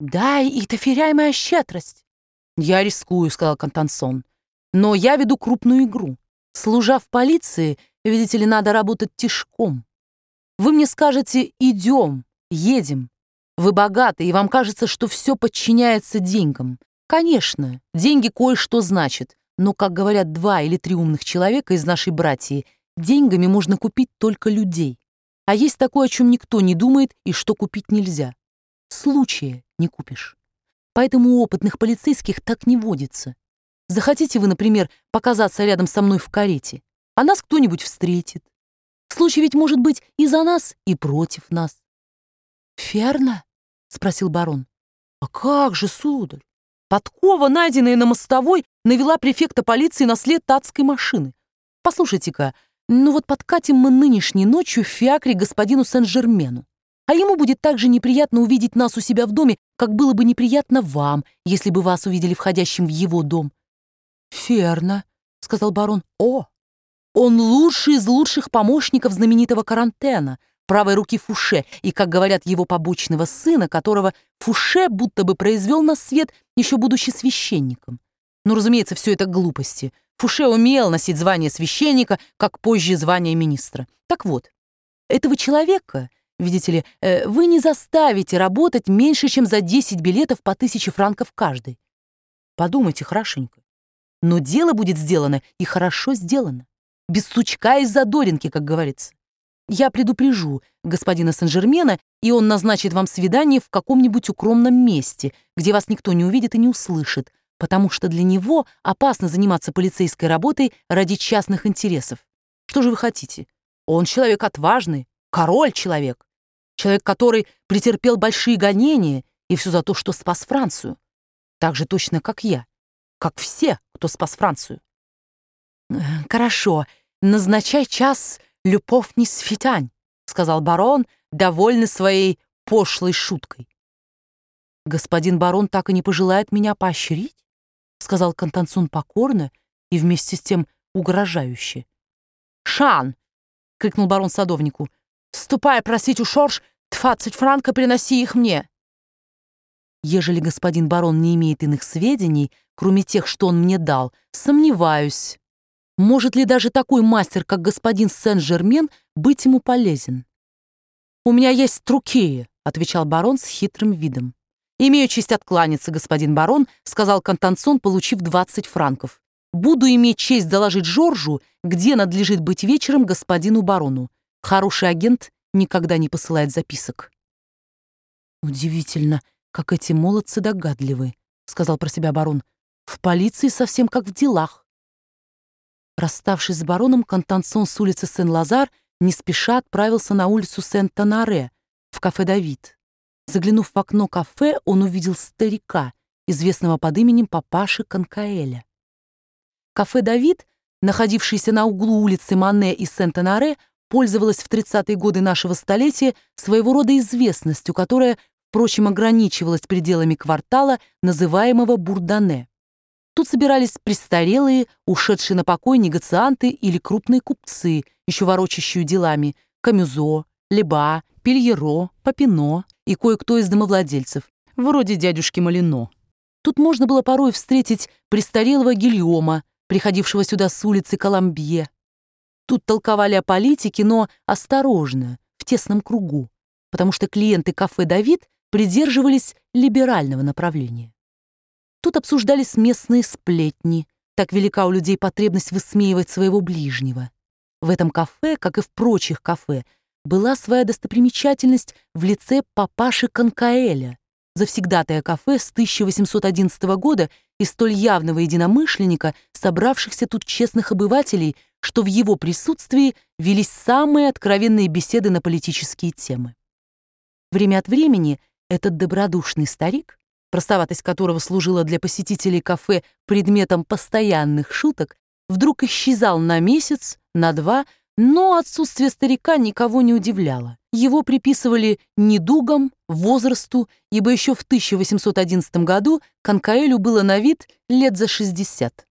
«Дай, и доверяй моя щедрость». «Я рискую», — сказал Контансон. «Но я веду крупную игру. Служа в полиции, видите ли, надо работать тишком. Вы мне скажете «идем», «едем». Вы богаты, и вам кажется, что все подчиняется деньгам. Конечно, деньги кое-что значат, но, как говорят 2 или 3 умных человека из нашей братьи, деньгами можно купить только людей. А есть такое, о чем никто не думает и что купить нельзя. Случая не купишь. Поэтому у опытных полицейских так не водится. Захотите вы, например, показаться рядом со мной в карете, а нас кто-нибудь встретит. Случай ведь может быть и за нас, и против нас. «Верно?» — спросил барон. «А как же, сударь? Подкова, найденная на мостовой, навела префекта полиции на след адской машины. Послушайте-ка, ну вот подкатим мы нынешней ночью в фиакре господину Сен-Жермену. А ему будет так же неприятно увидеть нас у себя в доме, как было бы неприятно вам, если бы вас увидели входящим в его дом». «Верно», — сказал барон. «О, он лучший из лучших помощников знаменитого Карантена, правой руки Фуше, и, как говорят, его побочного сына, которого Фуше будто бы произвел на свет, еще будучи священником. Но, разумеется, все это глупости. Фуше умел носить звание священника, как позже звание министра. Так вот, этого человека, видите ли, вы не заставите работать меньше, чем за 10 билетов по 1000 франков каждый. Подумайте хорошенько. Но дело будет сделано и хорошо сделано. Без сучка и задоринки, как говорится. Я предупрежу господина Сен-Жермена, и он назначит вам свидание в каком-нибудь укромном месте, где вас никто не увидит и не услышит, потому что для него опасно заниматься полицейской работой ради частных интересов. Что же вы хотите? Он человек отважный, король-человек. Человек, который претерпел большие гонения, и все за то, что спас Францию. Так же точно, как я. Как все, кто спас Францию. «Хорошо, назначай час «Любовь не свитань», — сказал барон, довольный своей пошлой шуткой. «Господин барон так и не пожелает меня поощрить?» — сказал Контансон покорно и вместе с тем угрожающе. «Шан!» — крикнул барон садовнику. «Ступай просить у Шорш 20 франков, приноси их мне!» Ежели господин барон не имеет иных сведений, кроме тех, что он мне дал, сомневаюсь, может ли даже такой мастер, как господин Сен-Жермен, быть ему полезен. «У меня есть трукеи», — отвечал барон с хитрым видом. «Имею честь откланяться, господин барон», — сказал Контансон, получив 20 франков. «Буду иметь честь доложить Жоржу, где надлежит быть вечером господину барону. Хороший агент никогда не посылает записок». «Удивительно, как эти молодцы догадливы», — сказал про себя барон. «В полиции совсем как в делах». Расставшись с бароном, Контансон с улицы Сен-Лазар не спеша отправился на улицу Сен-Тонаре, в кафе «Давид». Заглянув в окно кафе, он увидел старика, известного под именем папаши Конкаэля. Кафе «Давид», находившееся на углу улицы Мане и Сен-Тонаре, пользовалось в 30-е годы нашего столетия своего рода известностью, которая, впрочем, ограничивалась пределами квартала, называемого Бурдане. Тут собирались престарелые, ушедшие на покой негацианты или крупные купцы, еще ворочащие делами, Камюзо, Леба, Пильеро, Папино и кое-кто из домовладельцев, вроде дядюшки Малино. Тут можно было порой встретить престарелого Гильома, приходившего сюда с улицы Коломбье. Тут толковали о политике, но осторожно, в тесном кругу, потому что клиенты кафе «Давид» придерживались либерального направления. Тут обсуждались местные сплетни. Так велика у людей потребность высмеивать своего ближнего. В этом кафе, как и в прочих кафе, была своя достопримечательность в лице папаши Конкаэля, завсегдатая кафе с 1811 года и столь явного единомышленника, собравшихся тут честных обывателей, что в его присутствии велись самые откровенные беседы на политические темы. Время от времени этот добродушный старик, простоватость которого служила для посетителей кафе предметом постоянных шуток, вдруг исчезал на месяц, на 2, но отсутствие старика никого не удивляло. Его приписывали недугам, возрасту, ибо еще в 1811 году Конкаэлю было на вид лет за 60.